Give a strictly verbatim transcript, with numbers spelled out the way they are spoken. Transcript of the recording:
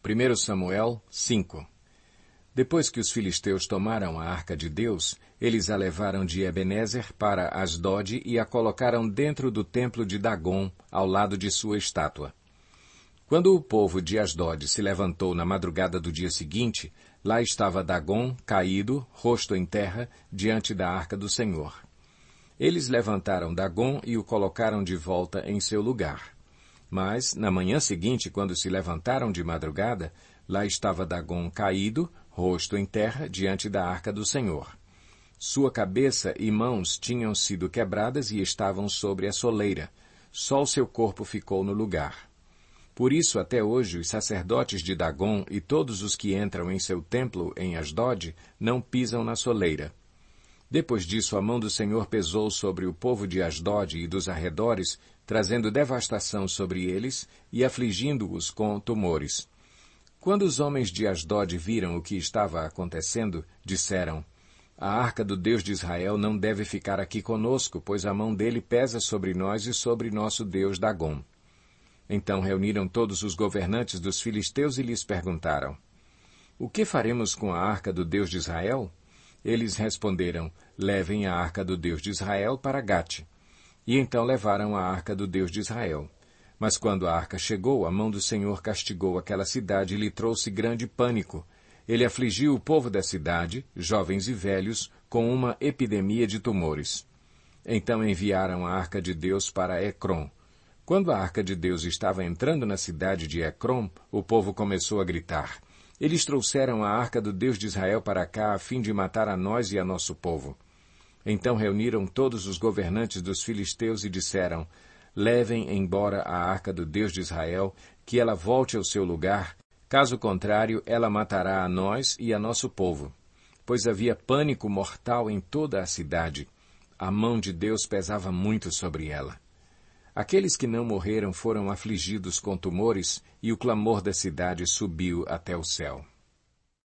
primeiro Samuel cinco. Depois que os filisteus tomaram a arca de Deus, eles a levaram de Ebenezer para Asdode e a colocaram dentro do templo de Dagom, ao lado de sua estátua. Quando o povo de Asdode se levantou na madrugada do dia seguinte, lá estava Dagom, caído, rosto em terra, diante da arca do Senhor. Eles levantaram Dagom e o colocaram de volta em seu lugar. Mas, na manhã seguinte, quando se levantaram de madrugada, lá estava Dagom caído, rosto em terra, diante da arca do Senhor. Sua cabeça e mãos tinham sido quebradas e estavam sobre a soleira. Só o seu corpo ficou no lugar. Por isso, até hoje, os sacerdotes de Dagom e todos os que entram em seu templo em Asdode não pisam na soleira. Depois disso, a mão do Senhor pesou sobre o povo de Asdode e dos arredores, trazendo devastação sobre eles e afligindo-os com tumores. Quando os homens de Asdode viram o que estava acontecendo, disseram: a arca do Deus de Israel não deve ficar aqui conosco, pois a mão dele pesa sobre nós e sobre nosso Deus Dagom. Então reuniram todos os governantes dos filisteus e lhes perguntaram: o que faremos com a arca do Deus de Israel? Eles responderam: levem a arca do Deus de Israel para Gate. E então levaram a arca do Deus de Israel. Mas quando a arca chegou, a mão do Senhor castigou aquela cidade e lhe trouxe grande pânico. Ele afligiu o povo da cidade, jovens e velhos, com uma epidemia de tumores. Então enviaram a arca de Deus para Ecrom. Quando a arca de Deus estava entrando na cidade de Ecrom, o povo começou a gritar: eles trouxeram a arca do Deus de Israel para cá a fim de matar a nós e a nosso povo. Então reuniram todos os governantes dos filisteus e disseram: levem embora a arca do Deus de Israel, que ela volte ao seu lugar, caso contrário, ela matará a nós e a nosso povo. Pois havia pânico mortal em toda a cidade. A mão de Deus pesava muito sobre ela. Aqueles que não morreram foram afligidos com tumores, e o clamor da cidade subiu até o céu.